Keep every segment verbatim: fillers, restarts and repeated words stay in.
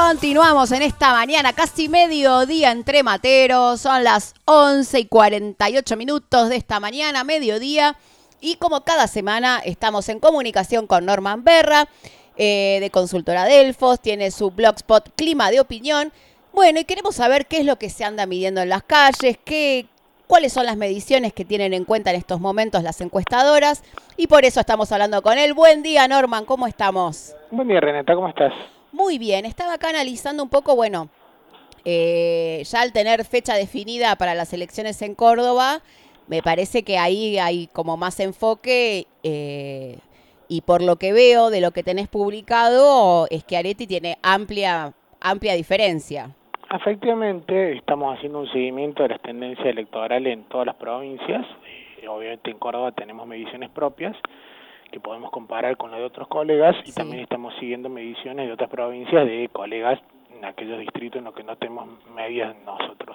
Continuamos en esta mañana, casi mediodía entre materos, son las once y cuarenta y ocho minutos de esta mañana, mediodía, y como cada semana estamos en comunicación con Norman Berra, eh, de Consultora Delfos, tiene su blogspot Clima de Opinión. Bueno, y queremos saber qué es lo que se anda midiendo en las calles, qué, cuáles son las mediciones que tienen en cuenta en estos momentos las encuestadoras, y por eso estamos hablando con él. Buen día, Norman, ¿cómo estamos? Buen día, Renata, ¿cómo estás? Muy bien, estaba acá analizando un poco, bueno, eh, ya al tener fecha definida para las elecciones en Córdoba, me parece que ahí hay como más enfoque eh, y por lo que veo de lo que tenés publicado, Schiaretti tiene amplia, amplia diferencia. Efectivamente, estamos haciendo un seguimiento de las tendencias electorales en todas las provincias. Eh, obviamente en Córdoba tenemos mediciones propias que podemos comparar con las de otros colegas y sí. También estamos siguiendo mediciones de otras provincias de colegas en aquellos distritos en los que no tenemos medidas nosotros.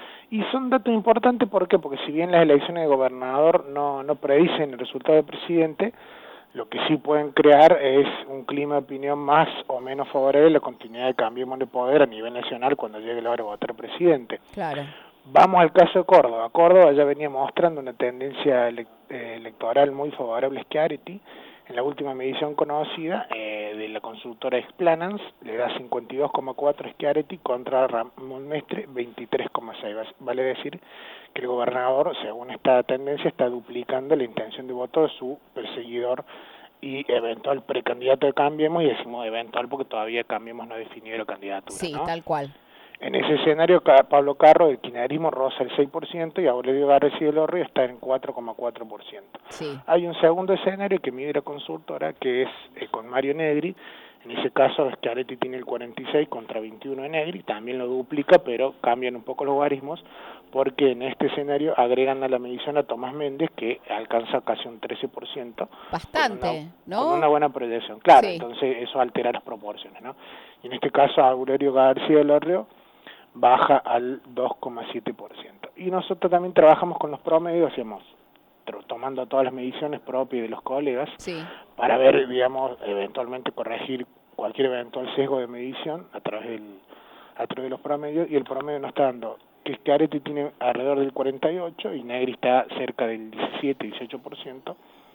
Y son datos importantes, ¿por qué? Porque si bien las elecciones de gobernador no, no predicen el resultado del presidente, lo que sí pueden crear es un clima de opinión más o menos favorable a la continuidad de Cambiemos de Poder a nivel nacional cuando llegue la hora de votar presidente. Claro. Vamos al caso de Córdoba. Córdoba ya venía mostrando una tendencia ele electoral muy favorable a Schiaretti. En la última medición conocida eh, de la consultora Explanans le da cincuenta y dos coma cuatro Schiaretti contra Ramón Mestre veintitrés coma seis. Vale decir que el gobernador, según esta tendencia, está duplicando la intención de voto de su perseguidor y eventual precandidato de Cambiemos, y decimos eventual porque todavía Cambiemos no ha definido la candidatura. Sí, ¿no? tal cual. En ese escenario, Pablo Carro del kirchnerismo roza el seis por ciento y Aurelio García del Orrio está en cuatro coma cuatro por ciento. Sí. Hay un segundo escenario que mide la consultora, que es eh, con Mario Negri. En ese caso, Schiaretti tiene el cuarenta y seis contra veintiuno de Negri, también lo duplica, pero cambian un poco los logaritmos, porque en este escenario agregan a la medición a Tomás Méndez, que alcanza casi un trece por ciento. Bastante, con una, ¿no? Con una buena proyección, claro, Sí. Entonces eso altera las proporciones, ¿no? Y en este caso, Aurelio García del Orrio baja al dos coma siete por ciento. Y nosotros también trabajamos con los promedios, hacemos tomando todas las mediciones propias de los colegas, Sí. para ver, digamos, eventualmente corregir cualquier eventual sesgo de medición a través del a través de los promedios, y el promedio nos está dando que Schiaretti tiene alrededor del cuarenta y ocho y Negri está cerca del diecisiete, dieciocho por ciento,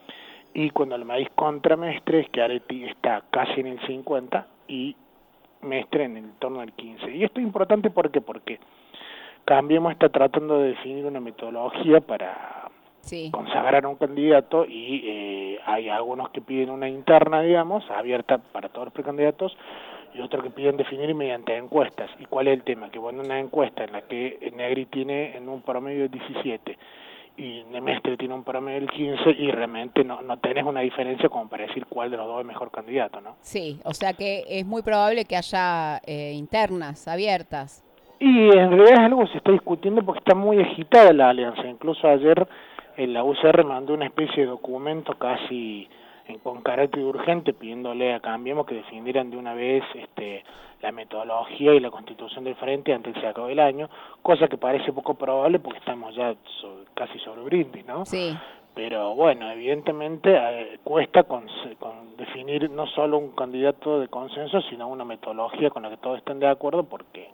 y cuando lo medís contra Mestre, Schiaretti está casi en el cincuenta y Mestre en el torno del quince. Y esto es importante porque porque Cambiemos está tratando de definir una metodología para Sí. consagrar a un candidato, y eh, hay algunos que piden una interna, digamos, abierta para todos los precandidatos, y otros que piden definir mediante encuestas. ¿Y cuál es el tema? Que bueno, una encuesta en la que Negri tiene en un promedio de diecisiete y Mestre tiene un promedio del quince, y realmente no, no tenés una diferencia como para decir cuál de los dos es mejor candidato, ¿no? Sí, o sea que es muy probable que haya eh, internas abiertas. Y en realidad es algo que se está discutiendo porque está muy agitada la alianza. Incluso ayer eh, la U C R mandó una especie de documento casi en, con carácter urgente pidiéndole a Cambiemos que definieran de una vez este, la metodología y la constitución del frente antes de que se acabe el año, cosa que parece poco probable porque estamos ya so, casi sobre brindis, ¿no? Sí. Pero bueno, evidentemente eh, cuesta con, con definir no solo un candidato de consenso, sino una metodología con la que todos estén de acuerdo, porque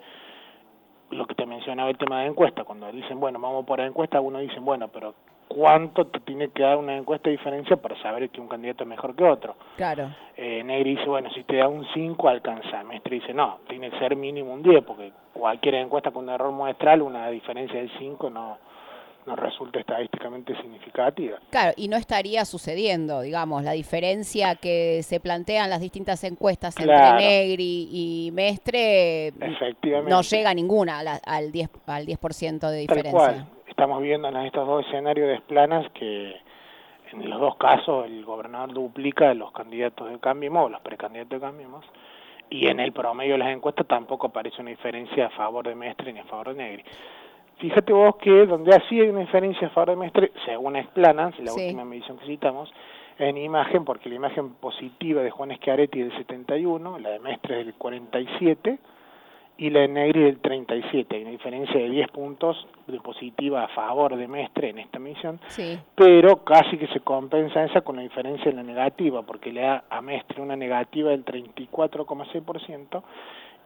lo que te mencionaba el tema de encuesta, cuando dicen, bueno, vamos por encuesta, uno dice, bueno, pero ¿cuánto te tiene que dar una encuesta de diferencia para saber que un candidato es mejor que otro? Claro. Eh, Negri dice, bueno, si te da un cinco, alcanza. Mestre dice, no, tiene que ser mínimo un diez, porque cualquier encuesta con un error muestral, una diferencia del cinco no, no resulta estadísticamente significativa. Claro, y no estaría sucediendo, digamos, la diferencia que se plantean las distintas encuestas Claro. entre Negri y Mestre Efectivamente. no llega ninguna la, al diez al diez por ciento de diferencia. Tal cual. Estamos viendo en estos dos escenarios de Explanas que en los dos casos el gobernador duplica a los candidatos de Cambiemos, los precandidatos de Cambiemos, y en el promedio de las encuestas tampoco aparece una diferencia a favor de Mestre ni a favor de Negri. Fíjate vos que donde así hay una diferencia a favor de Mestre, según Explanas, la Sí. última medición que citamos, en imagen, porque la imagen positiva de Juan Schiaretti es del setenta y uno, la de Mestre es del cuarenta y siete, y la de Negri del treinta y siete. Hay una diferencia de diez puntos de positiva a favor de Mestre en esta medición, Sí. pero casi que se compensa esa con la diferencia en la negativa, porque le da a Mestre una negativa del treinta y cuatro coma seis por ciento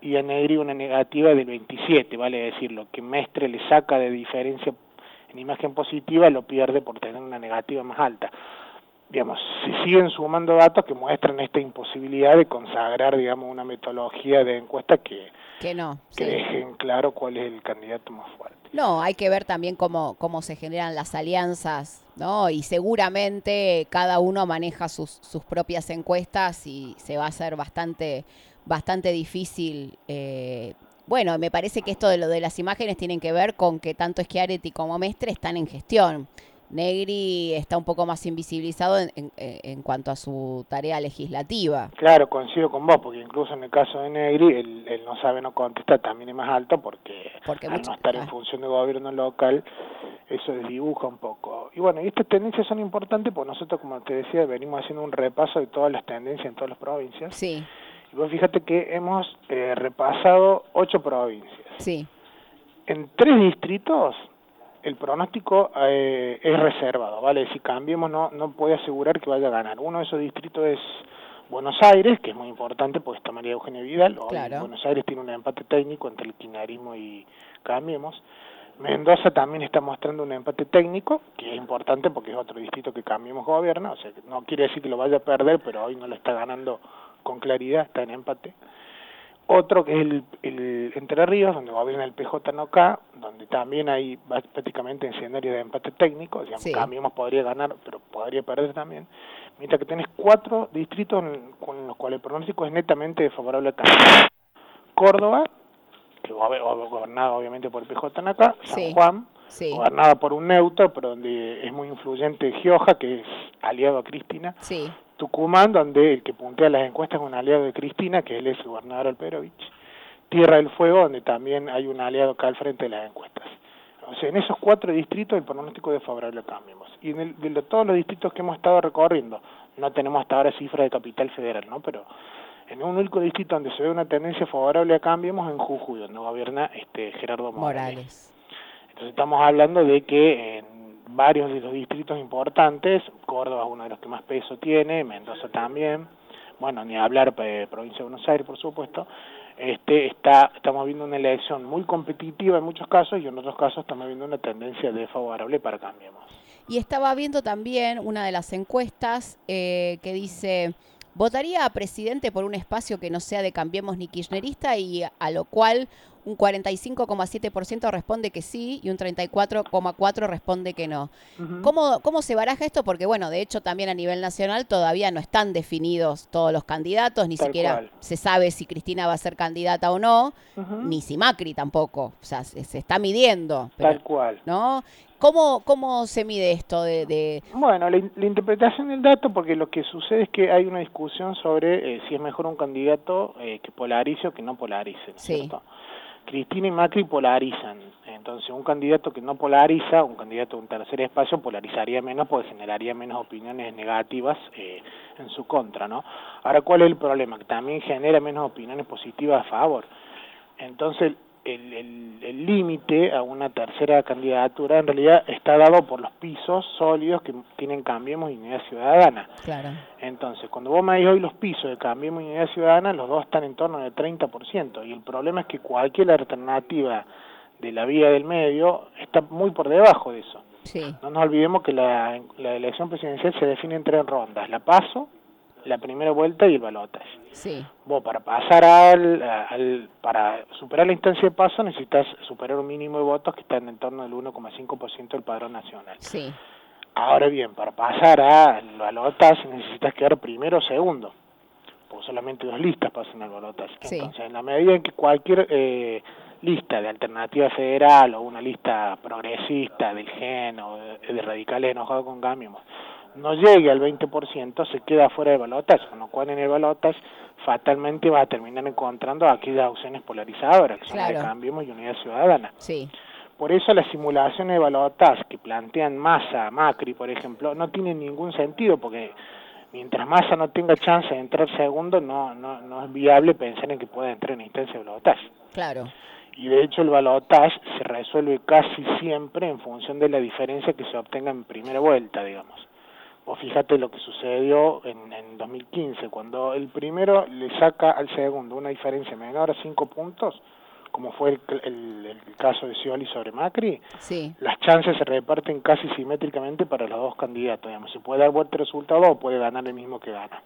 y a Negri una negativa del veintisiete, vale decir, lo que Mestre le saca de diferencia en imagen positiva lo pierde por tener una negativa más alta. Digamos, se siguen sumando datos que muestran esta imposibilidad de consagrar, digamos, una metodología de encuesta que, que, no, que sí. dejen claro cuál es el candidato más fuerte. No, hay que ver también cómo, cómo se generan las alianzas, ¿no? Y seguramente cada uno maneja sus, sus propias encuestas y se va a hacer bastante, bastante difícil. Eh, bueno, me parece que esto de lo de las imágenes tienen que ver con que tanto Schiaretti como Mestre están en gestión. Negri está un poco más invisibilizado en, en, en cuanto a su tarea legislativa. Claro, coincido con vos, porque incluso en el caso de Negri, el, el no sabe, no contesta también es más alto, porque, porque al mucho, no estar ah. en función de gobierno local, eso desdibuja un poco. Y bueno, y estas tendencias son importantes, porque nosotros, como te decía, venimos haciendo un repaso de todas las tendencias en todas las provincias. Sí. Y vos fíjate que hemos eh, repasado ocho provincias. Sí. En tres distritos el pronóstico eh, es reservado, ¿vale? Si Cambiemos no, no puede asegurar que vaya a ganar. Uno de esos distritos es Buenos Aires, que es muy importante porque está María Eugenia Vidal. Hoy claro. Buenos Aires tiene un empate técnico entre el kirchnerismo y Cambiemos. Mendoza también está mostrando un empate técnico, que es importante porque es otro distrito que Cambiemos gobierna, o sea, no quiere decir que lo vaya a perder, pero hoy no lo está ganando con claridad, está en empate. Otro que es el, el Entre Ríos, donde gobierna el P J N O C A, donde también hay prácticamente escenario de empate técnico, digamos, sí. Cambiemos podría ganar, pero podría perder también, mientras que tenés cuatro distritos con los cuales el pronóstico es netamente favorable a Cambiemos. Córdoba, que gobernada obviamente por el P J N O C A, San sí. Juan, sí. gobernada por un neutro, pero donde es muy influyente Gioja, que es aliado a Cristina, sí. Tucumán, donde el que puntea las encuestas es un aliado de Cristina, que él es el gobernador Alperovich, Tierra del Fuego, donde también hay un aliado acá al frente de las encuestas. O sea, en esos cuatro distritos el pronóstico es favorable a Cambiemos. Y en el, de todos los distritos que hemos estado recorriendo, no tenemos hasta ahora cifras de Capital Federal, ¿no? Pero en un único distrito donde se ve una tendencia favorable a Cambiemos, en Jujuy, donde gobierna este Gerardo Morales. Morales. Entonces estamos hablando de que en varios de los distritos importantes, Córdoba es uno de los que más peso tiene, Mendoza también, bueno, ni hablar de provincia de Buenos Aires, por supuesto, este está estamos viendo una elección muy competitiva en muchos casos y en otros casos estamos viendo una tendencia desfavorable para Cambiemos. Y estaba viendo también una de las encuestas eh, que dice, votaría a presidente por un espacio que no sea de Cambiemos ni kirchnerista, y a lo cual un cuarenta y cinco coma siete por ciento responde que sí y un treinta y cuatro coma cuatro por ciento responde que no. Uh-huh. ¿Cómo, ¿Cómo se baraja esto? Porque, bueno, de hecho también a nivel nacional todavía no están definidos todos los candidatos, ni Tal siquiera cual. se sabe si Cristina va a ser candidata o no, uh-huh. ni si Macri tampoco. O sea, se, se está midiendo. Pero, Tal cual. ¿no? ¿Cómo, ¿Cómo se mide esto de...? de... Bueno, la, la interpretación del dato, porque lo que sucede es que hay una discusión sobre eh, si es mejor un candidato eh, que polarice o que no polarice, ¿no es sí. cierto? Cristina y Macri polarizan, entonces un candidato que no polariza, un candidato de un tercer espacio polarizaría menos porque generaría menos opiniones negativas eh, en su contra, ¿no? Ahora, ¿cuál es el problema? Que también genera menos opiniones positivas a favor. Entonces, el límite a una tercera candidatura en realidad está dado por los pisos sólidos que tienen Cambiemos y Unidad Ciudadana. Claro. Entonces, cuando vos me dices hoy los pisos de Cambiemos y Unidad Ciudadana, los dos están en torno al treinta por ciento, y el problema es que cualquier alternativa de la vía del medio está muy por debajo de eso. Sí. No nos olvidemos que la, la elección presidencial se define en tres rondas: la PASO, la primera vuelta y el balotaje. Sí. Vos para pasar al, al para superar la instancia de paso necesitas superar un mínimo de votos que están en torno del uno coma cinco por ciento del padrón nacional. Sí. Ahora bien, para pasar al balotaje necesitas quedar primero o segundo, porque solamente dos listas pasan al balotaje. Sí. Entonces, en la medida en que cualquier eh, lista de Alternativa Federal o una lista progresista del G E N o de, de radicales enojados con Cambiemos no llegue al veinte por ciento, se queda fuera del balotaje, con lo cual en el balotaje fatalmente va a terminar encontrando aquellas opciones polarizadoras, que son claro. las de Cambiemos y Unidad Ciudadana. Sí. Por eso las simulaciones de balotaje que plantean Massa, Macri, por ejemplo, no tienen ningún sentido, porque mientras Massa no tenga chance de entrar segundo, no no no es viable pensar en que pueda entrar en instancia de balotaje. Claro. Y de hecho el balotaje se resuelve casi siempre en función de la diferencia que se obtenga en primera vuelta, digamos. o fíjate lo que sucedió en, en dos mil quince, cuando el primero le saca al segundo una diferencia menor a cinco puntos, como fue el, el, el caso de Scioli sobre Macri, sí. las chances se reparten casi simétricamente para los dos candidatos. Digamos, se puede dar vuelta resultado o puede ganar el mismo que gana.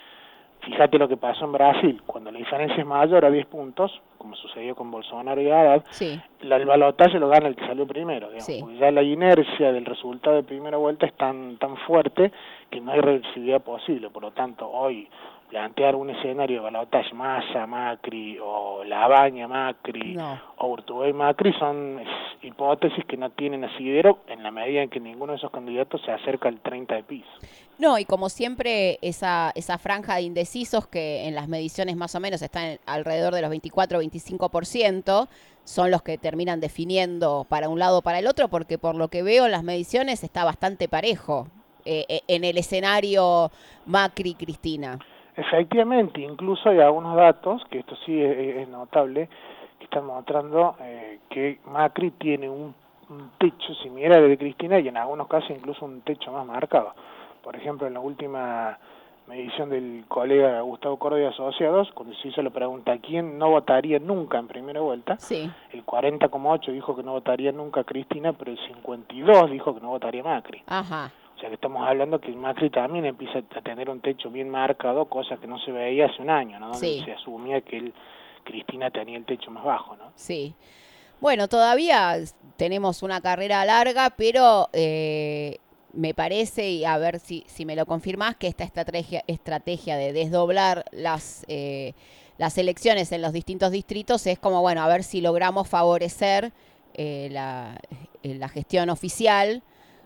Fíjate lo que pasó en Brasil, cuando la diferencia es mayor a diez puntos, como sucedió con Bolsonaro y Haddad, sí. la, el balotaje lo gana el que salió primero, digamos, sí. porque ya la inercia del resultado de primera vuelta es tan, tan fuerte que no hay reversibilidad posible. Por lo tanto, hoy plantear un escenario de balotaje Massa, Macri, o Labaña, Macri, no. o Urtubey, Macri, son es, hipótesis que no tienen asidero en la medida en que ninguno de esos candidatos se acerca al treinta de piso. No, y como siempre, esa, esa franja de indecisos que en las mediciones más o menos están alrededor de los veinticuatro a veinticinco por ciento, son los que terminan definiendo para un lado o para el otro, porque por lo que veo en las mediciones está bastante parejo eh, en el escenario Macri-Cristina. Efectivamente, incluso hay algunos datos, que esto sí es, es notable, que están mostrando eh, que Macri tiene un, un techo similar al de Cristina y en algunos casos incluso un techo más marcado. Por ejemplo, en la última medición del colega Gustavo Córdoba y Asociados, cuando se hizo la pregunta ¿quién no votaría nunca en primera vuelta? Sí. El cuarenta coma ocho dijo que no votaría nunca a Cristina, pero el cincuenta y dos dijo que no votaría a Macri. Ajá. O sea que estamos hablando que Macri también empieza a tener un techo bien marcado, cosa que no se veía hace un año, ¿no? Donde sí. se asumía que él, Cristina tenía el techo más bajo, ¿no? Sí. Bueno, todavía tenemos una carrera larga, pero eh, me parece, y a ver si, si me lo confirmás, que esta estrategia, estrategia de desdoblar las, eh, las elecciones en los distintos distritos es como, bueno, a ver si logramos favorecer eh, la, la gestión oficial,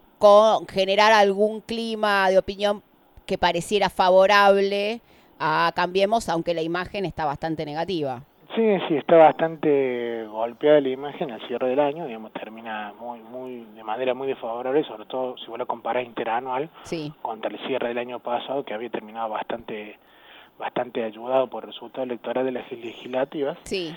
con generar algún clima de opinión que pareciera favorable a Cambiemos, aunque la imagen está bastante negativa. Sí, sí, está bastante golpeada la imagen al cierre del año, digamos, termina muy, muy, de manera muy desfavorable, sobre todo si vos lo comparás interanual sí. contra el cierre del año pasado, que había terminado bastante, bastante ayudado por el resultado electoral de las legislativas. Sí.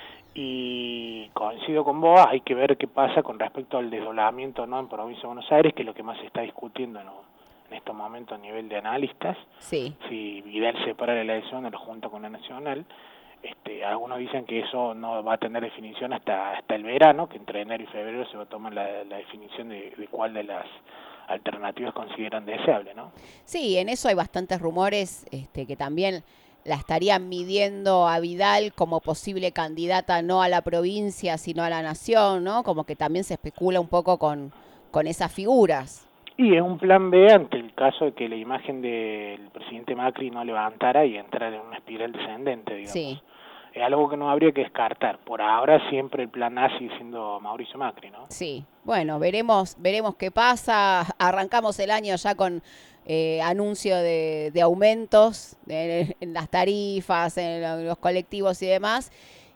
Y coincido con vos, hay que ver qué pasa con respecto al desdoblamiento, ¿no?, en Provincia de Buenos Aires, que es lo que más se está discutiendo, ¿no?, en estos momentos a nivel de analistas. Sí. Si Vidal separa la elección o lo junta con la nacional. Este, algunos dicen que eso no va a tener definición hasta hasta el verano, que entre enero y febrero se va a tomar la, la definición de, de cuál de las alternativas consideran deseable, ¿no? Sí, en eso hay bastantes rumores este, que también la estarían midiendo a Vidal como posible candidata no a la provincia, sino a la nación, ¿no? Como que también se especula un poco con, con esas figuras. Y es un plan B ante el caso de que la imagen del presidente Macri no levantara y entrara en una espiral descendente, digamos. Sí. Es algo que no habría que descartar. Por ahora siempre el plan A sigue siendo Mauricio Macri, ¿no? Sí. Bueno, veremos, veremos qué pasa. Arrancamos el año ya con eh, anuncio de, de aumentos de, en las tarifas, en los colectivos y demás.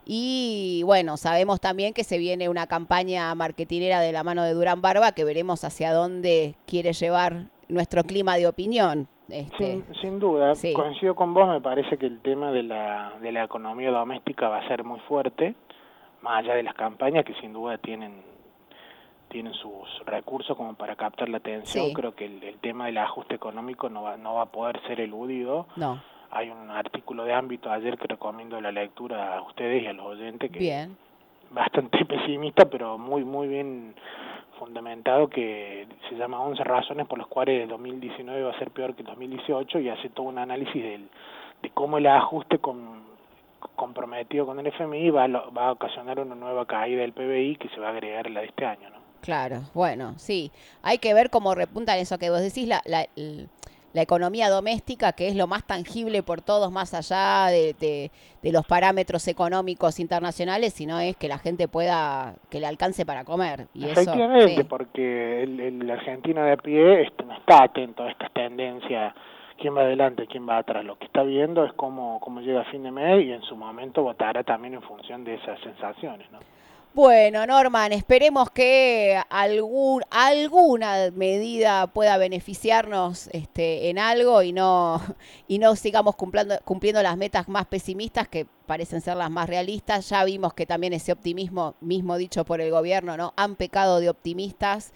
Y bueno, sabemos también que se viene una campaña marketinera de la mano de Durán Barba, que veremos hacia dónde quiere llevar nuestro clima de opinión. Este, sin, sin duda, sí. Coincido con vos, me parece que el tema de la, de la economía doméstica va a ser muy fuerte, más allá de las campañas que sin duda tienen tienen sus recursos como para captar la atención. Sí. Creo que el, el tema del ajuste económico no va, no va a poder ser eludido. No. Hay un artículo de ámbito ayer que recomiendo la lectura a ustedes y a los oyentes, que bien. bastante pesimista, pero muy muy bien fundamentado, que se llama once razones por las cuales el dos mil diecinueve va a ser peor que el dos mil dieciocho, y hace todo un análisis del, de cómo el ajuste con, comprometido con el F M I va a, va a ocasionar una nueva caída del P B I que se va a agregar a la de este año, ¿no? Claro, bueno, sí. Hay que ver cómo repuntan eso que vos decís, la, la, la economía doméstica, que es lo más tangible por todos, más allá de, de, de los parámetros económicos internacionales, sino es que la gente pueda, que le alcance para comer. Y Efectivamente, eso, sí. Porque el, el argentino de a pie este, no está atento a estas tendencias, quién va adelante, quién va atrás. Lo que está viendo es cómo, cómo llega a fin de mes, y en su momento votará también en función de esas sensaciones, ¿no? Bueno, Norman, esperemos que algún, alguna medida pueda beneficiarnos este, en algo y no, y no sigamos cumpliendo, cumpliendo las metas más pesimistas, que parecen ser las más realistas. Ya vimos que también ese optimismo, mismo dicho por el gobierno, ¿no?, han pecado de optimistas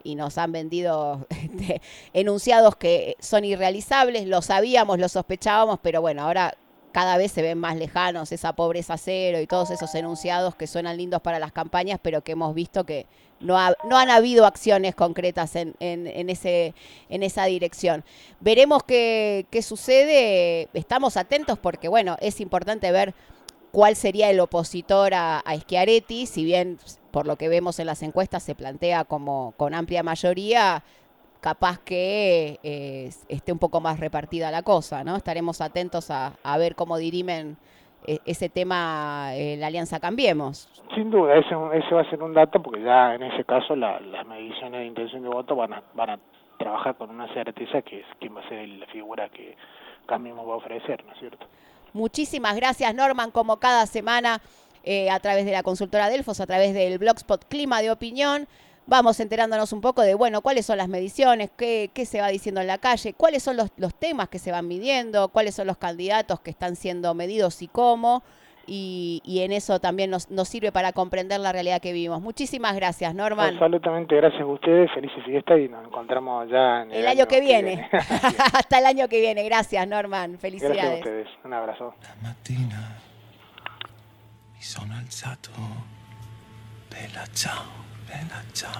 y nos han vendido este, enunciados que son irrealizables, lo sabíamos, lo sospechábamos, pero bueno, ahora cada vez se ven más lejanos, esa pobreza cero y todos esos enunciados que suenan lindos para las campañas, pero que hemos visto que no, ha, no han habido acciones concretas en, en, en, ese, en esa dirección. Veremos qué, qué sucede, estamos atentos porque bueno, es importante ver cuál sería el opositor a, a Schiaretti, si bien por lo que vemos en las encuestas se plantea como con amplia mayoría, capaz que eh, esté un poco más repartida la cosa, ¿no? Estaremos atentos a, a ver cómo dirimen eh, ese tema eh, la Alianza Cambiemos. Sin duda, ese, ese va a ser un dato, porque ya en ese caso la, las mediciones de intención de voto van a, van a trabajar con una certeza que es quién va a ser la figura que Cambiemos va a ofrecer, ¿no es cierto? Muchísimas gracias, Norman, como cada semana, eh, a través de la consultora Delfos, a través del Blogspot Clima de Opinión. Vamos enterándonos un poco de, bueno, cuáles son las mediciones, qué, qué se va diciendo en la calle, cuáles son los, los temas que se van midiendo, cuáles son los candidatos que están siendo medidos y cómo, y, y en eso también nos, nos sirve para comprender la realidad que vivimos. Muchísimas gracias, Norman. Absolutamente, gracias a ustedes, felices fiestas y nos encontramos ya en el, el año, año que viene. viene. Hasta el año que viene, gracias, Norman, felicidades. Gracias a ustedes, un abrazo. La mattina mi sono alzato, bella ciao. Bella ciao.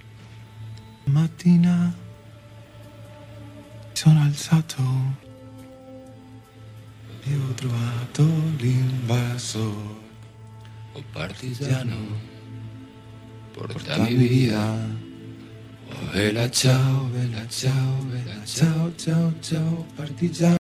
Mattina sono alzato e ho trovato l'invasor. Oh partigiano, portami via. Oh bella ciao, bella ciao, bella ciao, ciao, ciao, partigiano.